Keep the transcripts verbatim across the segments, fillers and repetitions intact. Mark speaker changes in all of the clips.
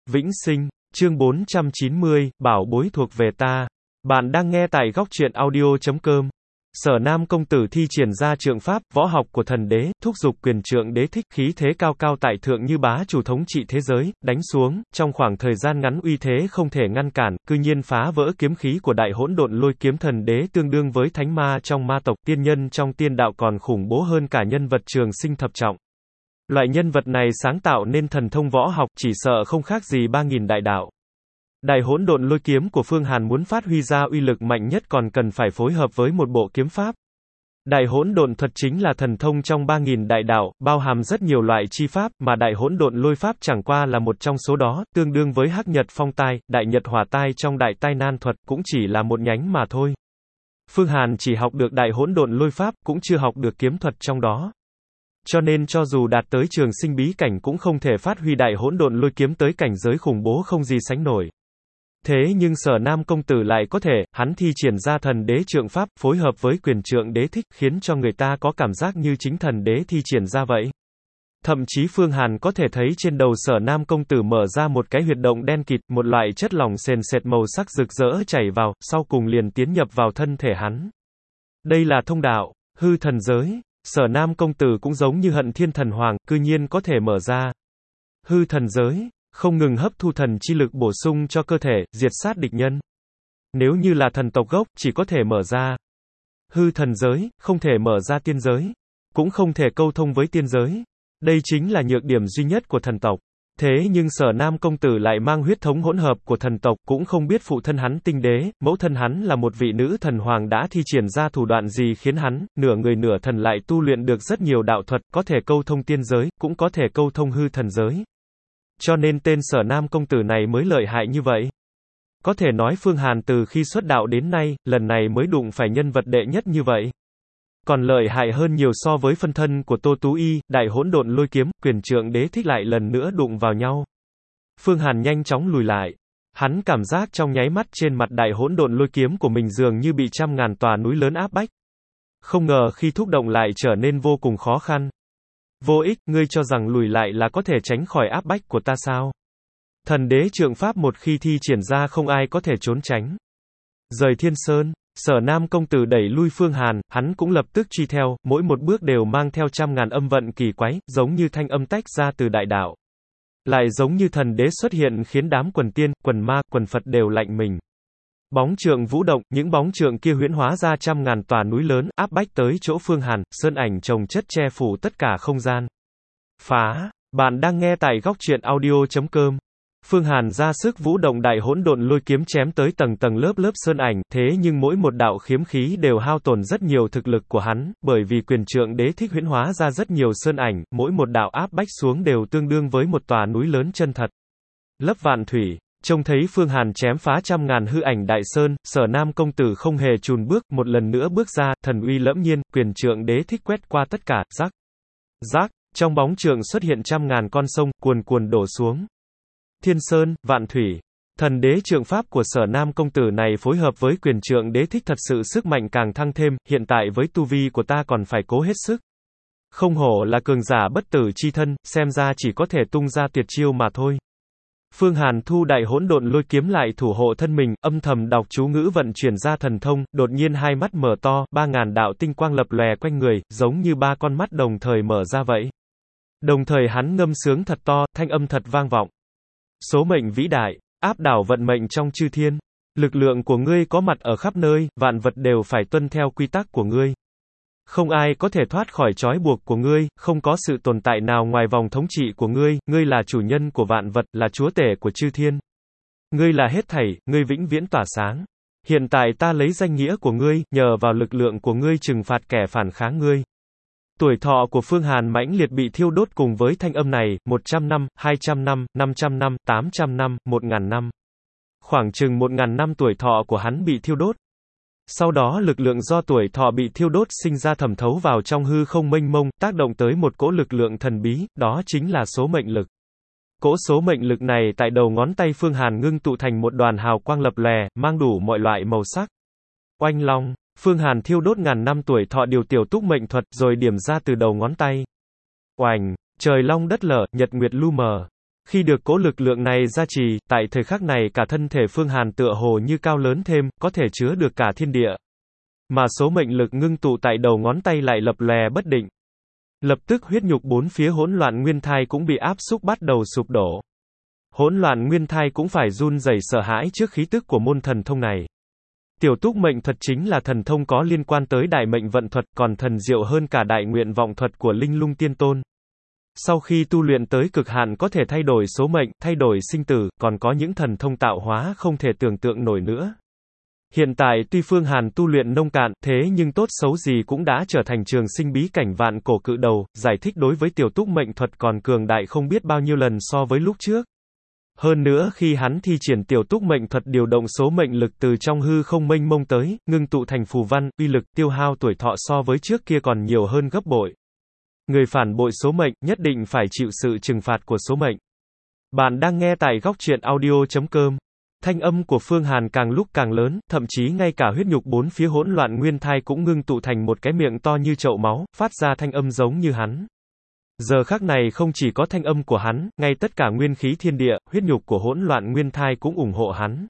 Speaker 1: Vĩnh sinh, chương bốn trăm chín mươi, bảo bối thuộc về ta. Bạn đang nghe tại góc truyện audio chấm com. Sở Nam công tử thi triển ra trượng pháp, võ học của thần đế, thúc giục quyền trượng đế thích, khí thế cao cao tại thượng như bá chủ thống trị thế giới, đánh xuống, trong khoảng thời gian ngắn uy thế không thể ngăn cản, cư nhiên phá vỡ kiếm khí của đại hỗn độn lôi kiếm thần đế tương đương với thánh ma trong ma tộc, tiên nhân trong tiên đạo còn khủng bố hơn cả nhân vật trường sinh thập trọng. Loại nhân vật này sáng tạo nên thần thông võ học, chỉ sợ không khác gì ba nghìn đại đạo. Đại hỗn độn lôi kiếm của Phương Hàn muốn phát huy ra uy lực mạnh nhất còn cần phải phối hợp với một bộ kiếm pháp. Đại hỗn độn thuật chính là thần thông trong ba nghìn đại đạo, bao hàm rất nhiều loại chi pháp, mà đại hỗn độn lôi pháp chẳng qua là một trong số đó, tương đương với hắc nhật phong tai, đại nhật hỏa tai trong đại tai nan thuật, cũng chỉ là một nhánh mà thôi. Phương Hàn chỉ học được đại hỗn độn lôi pháp, cũng chưa học được kiếm thuật trong đó. Cho nên cho dù đạt tới trường sinh bí cảnh cũng không thể phát huy đại hỗn độn lôi kiếm tới cảnh giới khủng bố không gì sánh nổi. Thế nhưng Sở Nam công tử lại có thể, hắn thi triển ra thần đế trượng pháp, phối hợp với quyền trượng đế thích, khiến cho người ta có cảm giác như chính thần đế thi triển ra vậy. Thậm chí Phương Hàn có thể thấy trên đầu Sở Nam công tử mở ra một cái huyệt động đen kịt, một loại chất lỏng sền sệt màu sắc rực rỡ chảy vào, sau cùng liền tiến nhập vào thân thể hắn. Đây là thông đạo, hư thần giới. Sở Nam công tử cũng giống như Hận Thiên Thần Hoàng, cư nhiên có thể mở ra hư thần giới, không ngừng hấp thu thần chi lực bổ sung cho cơ thể, diệt sát địch nhân. Nếu như là thần tộc gốc, chỉ có thể mở ra hư thần giới, không thể mở ra tiên giới, cũng không thể câu thông với tiên giới. Đây chính là nhược điểm duy nhất của thần tộc. Thế nhưng Sở Nam công tử lại mang huyết thống hỗn hợp của thần tộc, cũng không biết phụ thân hắn tinh đế, mẫu thân hắn là một vị nữ thần hoàng đã thi triển ra thủ đoạn gì khiến hắn, nửa người nửa thần lại tu luyện được rất nhiều đạo thuật, có thể câu thông tiên giới, cũng có thể câu thông hư thần giới. Cho nên tên Sở Nam công tử này mới lợi hại như vậy. Có thể nói Phương Hàn từ khi xuất đạo đến nay, lần này mới đụng phải nhân vật đệ nhất như vậy. Còn lợi hại hơn nhiều so với phân thân của Tô Tú Y, đại hỗn độn lôi kiếm, quyền trượng đế thích lại lần nữa đụng vào nhau. Phương Hàn nhanh chóng lùi lại. Hắn cảm giác trong nháy mắt trên mặt đại hỗn độn lôi kiếm của mình dường như bị trăm ngàn tòa núi lớn áp bách. Không ngờ khi thúc động lại trở nên vô cùng khó khăn. Vô ích, ngươi cho rằng lùi lại là có thể tránh khỏi áp bách của ta sao? Thần đế trượng pháp một khi thi triển ra không ai có thể trốn tránh. Rời Thiên Sơn. Sở Nam công tử đẩy lui Phương Hàn, hắn cũng lập tức truy theo, mỗi một bước đều mang theo trăm ngàn âm vận kỳ quái, giống như thanh âm tách ra từ đại đạo. Lại giống như thần đế xuất hiện khiến đám quần tiên, quần ma, quần Phật đều lạnh mình. Bóng trượng vũ động, những bóng trượng kia huyễn hóa ra trăm ngàn tòa núi lớn, áp bách tới chỗ Phương Hàn, sơn ảnh chồng chất che phủ tất cả không gian. Phá, bạn đang nghe tại góc truyện audio chấm com. Phương Hàn ra sức vũ động đại hỗn độn lôi kiếm chém tới tầng tầng lớp lớp sơn ảnh, thế nhưng mỗi một đạo khiếm khí đều hao tổn rất nhiều thực lực của hắn, bởi vì quyền trượng đế thích huyễn hóa ra rất nhiều sơn ảnh, mỗi một đạo áp bách xuống đều tương đương với một tòa núi lớn chân thật. Lấp vạn thủy, trông thấy Phương Hàn chém phá trăm ngàn hư ảnh đại sơn, Sở Nam công tử không hề chùn bước, một lần nữa bước ra, thần uy lẫm nhiên, quyền trượng đế thích quét qua tất cả, rắc, rắc, trong bóng trượng xuất hiện trăm ngàn con sông, cuồn cuồn đổ xuống. Thiên Sơn, Vạn Thủy. Thần đế trượng pháp của Sở Nam công tử này phối hợp với quyền trượng đế thích thật sự sức mạnh càng thăng thêm, hiện tại với tu vi của ta còn phải cố hết sức. Không hổ là cường giả bất tử chi thân, xem ra chỉ có thể tung ra tuyệt chiêu mà thôi. Phương Hàn thu đại hỗn độn lôi kiếm lại thủ hộ thân mình, âm thầm đọc chú ngữ vận chuyển ra thần thông, đột nhiên hai mắt mở to, ba ngàn đạo tinh quang lập lòe quanh người, giống như ba con mắt đồng thời mở ra vậy. Đồng thời hắn ngâm sướng thật to, thanh âm thật vang vọng. Số mệnh vĩ đại, áp đảo vận mệnh trong chư thiên. Lực lượng của ngươi có mặt ở khắp nơi, vạn vật đều phải tuân theo quy tắc của ngươi. Không ai có thể thoát khỏi trói buộc của ngươi, không có sự tồn tại nào ngoài vòng thống trị của ngươi, ngươi là chủ nhân của vạn vật, là chúa tể của chư thiên. Ngươi là hết thảy, ngươi vĩnh viễn tỏa sáng. Hiện tại ta lấy danh nghĩa của ngươi, nhờ vào lực lượng của ngươi trừng phạt kẻ phản kháng ngươi. Tuổi thọ của Phương Hàn mãnh liệt bị thiêu đốt cùng với thanh âm này, một trăm năm, hai trăm năm, năm trăm năm, tám trăm năm, một nghìn năm. Khoảng chừng một nghìn năm tuổi thọ của hắn bị thiêu đốt. Sau đó lực lượng do tuổi thọ bị thiêu đốt sinh ra thẩm thấu vào trong hư không mênh mông, tác động tới một cỗ lực lượng thần bí, đó chính là số mệnh lực. Cỗ số mệnh lực này tại đầu ngón tay Phương Hàn ngưng tụ thành một đoàn hào quang lập lòe, mang đủ mọi loại màu sắc. Oanh long. Phương Hàn thiêu đốt ngàn năm tuổi thọ điều tiểu túc mệnh thuật, rồi điểm ra từ đầu ngón tay. Oành, trời long đất lở, nhật nguyệt lu mờ. Khi được cỗ lực lượng này gia trì, tại thời khắc này cả thân thể Phương Hàn tựa hồ như cao lớn thêm, có thể chứa được cả thiên địa. Mà số mệnh lực ngưng tụ tại đầu ngón tay lại lập lòe bất định. Lập tức huyết nhục bốn phía hỗn loạn nguyên thai cũng bị áp xúc bắt đầu sụp đổ. Hỗn loạn nguyên thai cũng phải run rẩy sợ hãi trước khí tức của môn thần thông này. Tiểu túc mệnh thuật chính là thần thông có liên quan tới đại mệnh vận thuật, còn thần diệu hơn cả đại nguyện vọng thuật của Linh Lung Tiên Tôn. Sau khi tu luyện tới cực hạn có thể thay đổi số mệnh, thay đổi sinh tử, còn có những thần thông tạo hóa không thể tưởng tượng nổi nữa. Hiện tại tuy Phương Hàn tu luyện nông cạn, thế nhưng tốt xấu gì cũng đã trở thành trường sinh bí cảnh vạn cổ cự đầu, giải thích đối với tiểu túc mệnh thuật còn cường đại không biết bao nhiêu lần so với lúc trước. Hơn nữa khi hắn thi triển tiểu túc mệnh thuật điều động số mệnh lực từ trong hư không mênh mông tới, ngưng tụ thành phù văn, uy lực, tiêu hao tuổi thọ so với trước kia còn nhiều hơn gấp bội. Người phản bội số mệnh, nhất định phải chịu sự trừng phạt của số mệnh. Bạn đang nghe tại góc truyện audio chấm com. Thanh âm của Phương Hàn càng lúc càng lớn, thậm chí ngay cả huyết nhục bốn phía hỗn loạn nguyên thai cũng ngưng tụ thành một cái miệng to như chậu máu, phát ra thanh âm giống như hắn. Giờ khắc này không chỉ có thanh âm của hắn, ngay tất cả nguyên khí thiên địa, huyết nhục của hỗn loạn nguyên thai cũng ủng hộ hắn.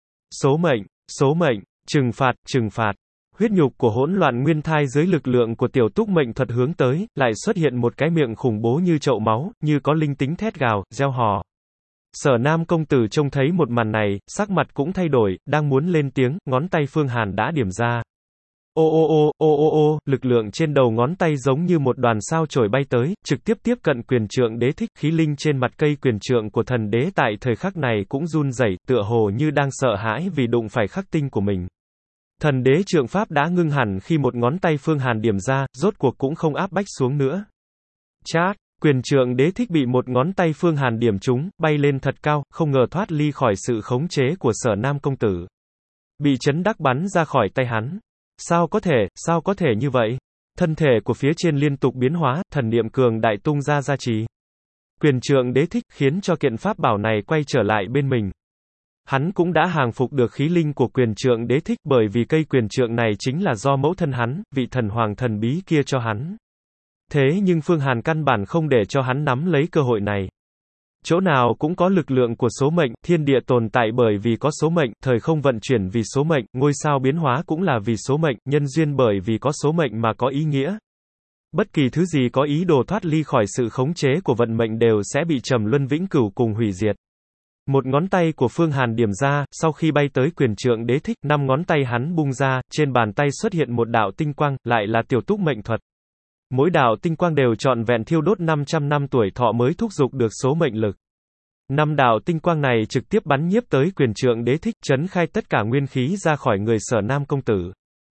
Speaker 1: Số mệnh, số mệnh, trừng phạt, trừng phạt. Huyết nhục của hỗn loạn nguyên thai dưới lực lượng của tiểu túc mệnh thuật hướng tới, lại xuất hiện một cái miệng khủng bố như chậu máu, như có linh tính thét gào, gieo hò. Sở Nam công tử trông thấy một màn này, sắc mặt cũng thay đổi, đang muốn lên tiếng, ngón tay Phương Hàn đã điểm ra. Ô ô ô, ô ô ô, lực lượng trên đầu ngón tay giống như một đoàn sao chổi bay tới, trực tiếp tiếp cận quyền trượng đế thích, khí linh trên mặt cây quyền trượng của thần đế tại thời khắc này cũng run rẩy, tựa hồ như đang sợ hãi vì đụng phải khắc tinh của mình. Thần đế trượng pháp đã ngưng hẳn khi một ngón tay Phương Hàn điểm ra, rốt cuộc cũng không áp bách xuống nữa. Chát, quyền trượng đế thích bị một ngón tay Phương Hàn điểm trúng, bay lên thật cao, không ngờ thoát ly khỏi sự khống chế của Sở Nam công tử. Bị chấn đắc bắn ra khỏi tay hắn. Sao có thể, sao có thể như vậy? Thân thể của phía trên liên tục biến hóa, thần niệm cường đại tung ra gia trì. Quyền trượng đế thích khiến cho kiện pháp bảo này quay trở lại bên mình. Hắn cũng đã hàng phục được khí linh của quyền trượng đế thích bởi vì cây quyền trượng này chính là do mẫu thân hắn, vị thần hoàng thần bí kia cho hắn. Thế nhưng Phương Hàn căn bản không để cho hắn nắm lấy cơ hội này. Chỗ nào cũng có lực lượng của số mệnh, thiên địa tồn tại bởi vì có số mệnh, thời không vận chuyển vì số mệnh, ngôi sao biến hóa cũng là vì số mệnh, nhân duyên bởi vì có số mệnh mà có ý nghĩa. Bất kỳ thứ gì có ý đồ thoát ly khỏi sự khống chế của vận mệnh đều sẽ bị trầm luân vĩnh cửu cùng hủy diệt. Một ngón tay của Phương Hàn điểm ra, sau khi bay tới quyền trượng đế thích, năm ngón tay hắn bung ra, trên bàn tay xuất hiện một đạo tinh quang, lại là tiểu túc mệnh thuật. Mỗi đạo tinh quang đều trọn vẹn thiêu đốt năm trăm năm tuổi thọ mới thúc giục được số mệnh lực. Năm đạo tinh quang này trực tiếp bắn nhiếp tới quyền trượng đế thích, chấn khai tất cả nguyên khí ra khỏi người Sở Nam công tử.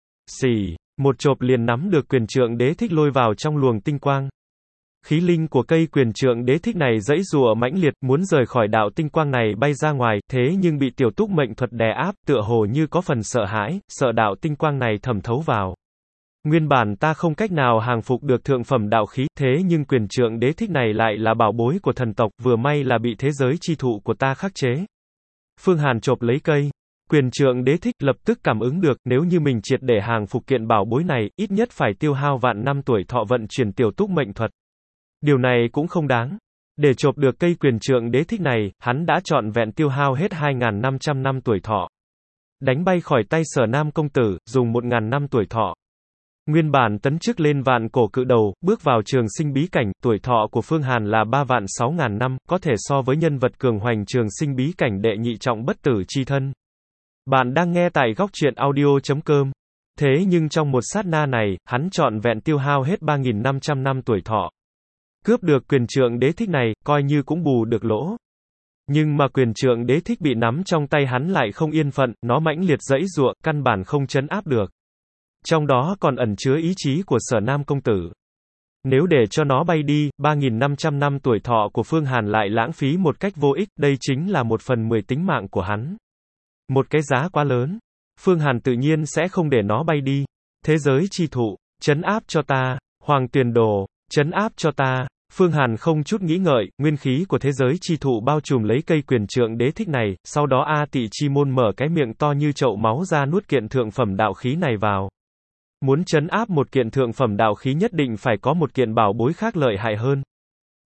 Speaker 1: Xì, một chộp liền nắm được quyền trượng đế thích lôi vào trong luồng tinh quang. Khí linh của cây quyền trượng đế thích này giãy giụa mãnh liệt, muốn rời khỏi đạo tinh quang này bay ra ngoài, thế nhưng bị tiểu túc mệnh thuật đè áp, tựa hồ như có phần sợ hãi, sợ đạo tinh quang này thẩm thấu vào. Nguyên bản ta không cách nào hàng phục được thượng phẩm đạo khí, thế nhưng quyền trượng đế thích này lại là bảo bối của thần tộc, vừa may là bị thế giới chi thụ của ta khắc chế. Phương Hàn chộp lấy cây. Quyền trượng đế thích lập tức cảm ứng được, nếu như mình triệt để hàng phục kiện bảo bối này, ít nhất phải tiêu hao vạn năm tuổi thọ vận chuyển tiểu túc mệnh thuật. Điều này cũng không đáng. Để chộp được cây quyền trượng đế thích này, hắn đã trọn vẹn tiêu hao hết hai nghìn năm trăm năm tuổi thọ. Đánh bay khỏi tay Sở Nam công tử, dùng một nghìn năm tuổi thọ. Nguyên bản tấn chức lên vạn cổ cự đầu, bước vào trường sinh bí cảnh, tuổi thọ của Phương Hàn là ba vạn sáu ngàn năm, có thể so với nhân vật cường hoành trường sinh bí cảnh đệ nhị trọng bất tử chi thân. Bạn đang nghe tại góc truyện audio chấm com. Thế nhưng trong một sát na này, hắn trọn vẹn tiêu hao hết ba nghìn năm trăm năm tuổi thọ. Cướp được quyền trượng đế thích này, coi như cũng bù được lỗ. Nhưng mà quyền trượng đế thích bị nắm trong tay hắn lại không yên phận, nó mãnh liệt giãy giụa, căn bản không trấn áp được. Trong đó còn ẩn chứa ý chí của Sở Nam công tử. Nếu để cho nó bay đi, ba nghìn năm trăm năm tuổi thọ của Phương Hàn lại lãng phí một cách vô ích, đây chính là một phần mười tính mạng của hắn. Một cái giá quá lớn. Phương Hàn tự nhiên sẽ không để nó bay đi. Thế giới chi thụ, trấn áp cho ta, Hoàng Tuyền Đồ, trấn áp cho ta. Phương Hàn không chút nghĩ ngợi, nguyên khí của thế giới chi thụ bao trùm lấy cây quyền trượng đế thích này, sau đó A Tị Chi Môn mở cái miệng to như chậu máu ra nuốt kiện thượng phẩm đạo khí này vào. Muốn trấn áp một kiện thượng phẩm đạo khí nhất định phải có một kiện bảo bối khác lợi hại hơn.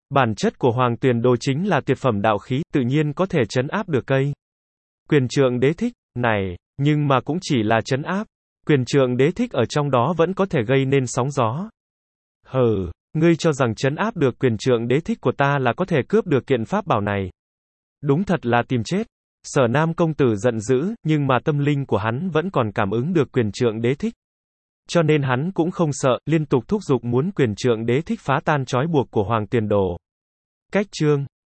Speaker 1: Bản chất của Hoàng Tuyền Đồ chính là tuyệt phẩm đạo khí, tự nhiên có thể trấn áp được cây. Quyền Trượng Đế thích, này, nhưng mà cũng chỉ là trấn áp. Quyền Trượng Đế thích ở trong đó vẫn có thể gây nên sóng gió. Hừ, ngươi cho rằng trấn áp được Quyền Trượng Đế thích của ta là có thể cướp được kiện pháp bảo này. Đúng thật là tìm chết. Sở Nam công tử giận dữ, nhưng mà tâm linh của hắn vẫn còn cảm ứng được Quyền Trượng Đế thích. Cho nên hắn cũng không sợ, liên tục thúc giục muốn Quyền Trượng Đế thích phá tan trói buộc của Hoàng Tuyền Đồ. Cách chương